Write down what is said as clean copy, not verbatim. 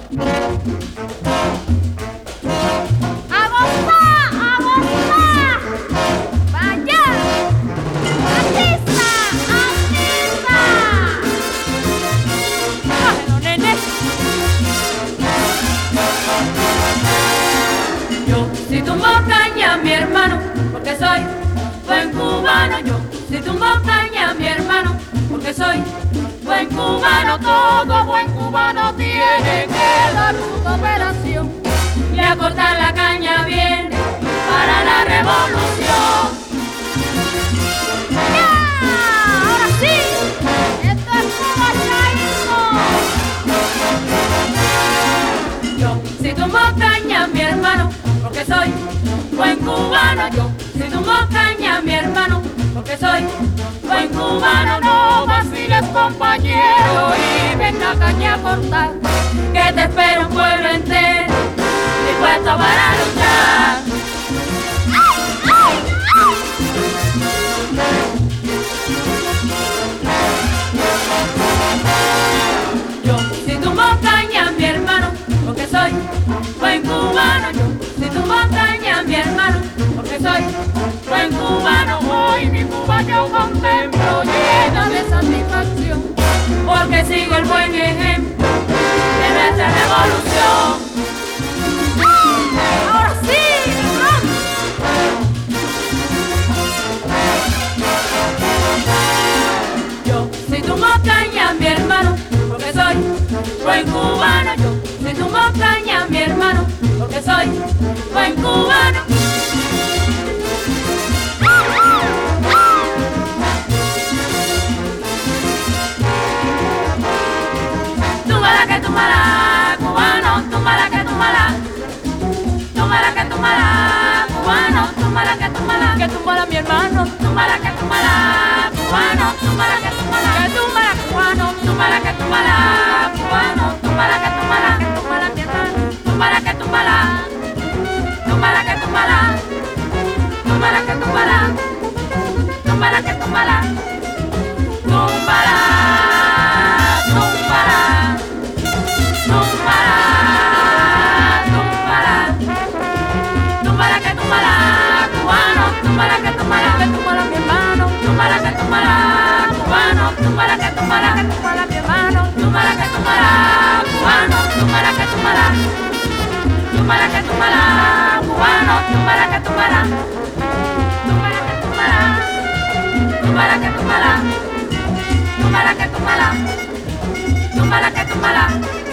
¡A gozar! ¡A gozar! ¡Vaya! ¡Atiza! ¡Atiza! ¡Cógelo, nene! Yo si tumbo caña mi hermano, porque soy buen cubano. Yo si tumbo caña mi hermano, porque soy buen cubano. Todo buen cubano tiene que dar su cooperación y a cortar la caña viene para la revolución. ¡Ya! ¡Ahora sí! ¡Esto es Cuba Chavismo! Yo si tumbo caña mi hermano, porque soy buen cubano. Yo si tumbo caña mi hermano, porque soy buen cubano. No vaciles, compañero, y ven a caña a cortar, que te espera un pueblo entero dispuesto para luchar. ¡Ay, ay, ay! Yo si tumbo caña mi hermano, porque soy buen cubano. Yo si tumbo caña mi hermano, porque soy buen cubano. Hoy mi Cuba yo contemplo llena de satisfacción, porque sigo el buen ejemplo de nuestra revolución. ¡Ahora sí! Yo si tumbo caña mi hermano, porque soy buen cubano. Yo si tumbo caña mi hermano, porque soy buen cubano. Túmbala que túmbala, cubano, túmbala que túmbala. Túmbala que túmbala, cubano, túmbala que túmbala mi hermano. Túmbala que túmbala, cubano, túmbala que túmbala. Que túmbala cubano, túmbala que túmbala, cubano, túmbala que túmbala mi hermano. Túmbala que túmbala, túmbala que túmbala, túmbala que túmbala, túmbala que túmbala, túmbala. Túmbala que túmbala, cubano, túmbala que túmbala mi hermano. Túmbala que túmbala, cubano, túmbala que túmbala mi hermano. Túmbala que túmbala, cubano, túmbala que túmbala. Túmbala que túmbala, cubano, túmbala que túmbala. Túmbala que túmbala, túmbala que túmbala. Túmbala que túmbala, túmbala que túmbala.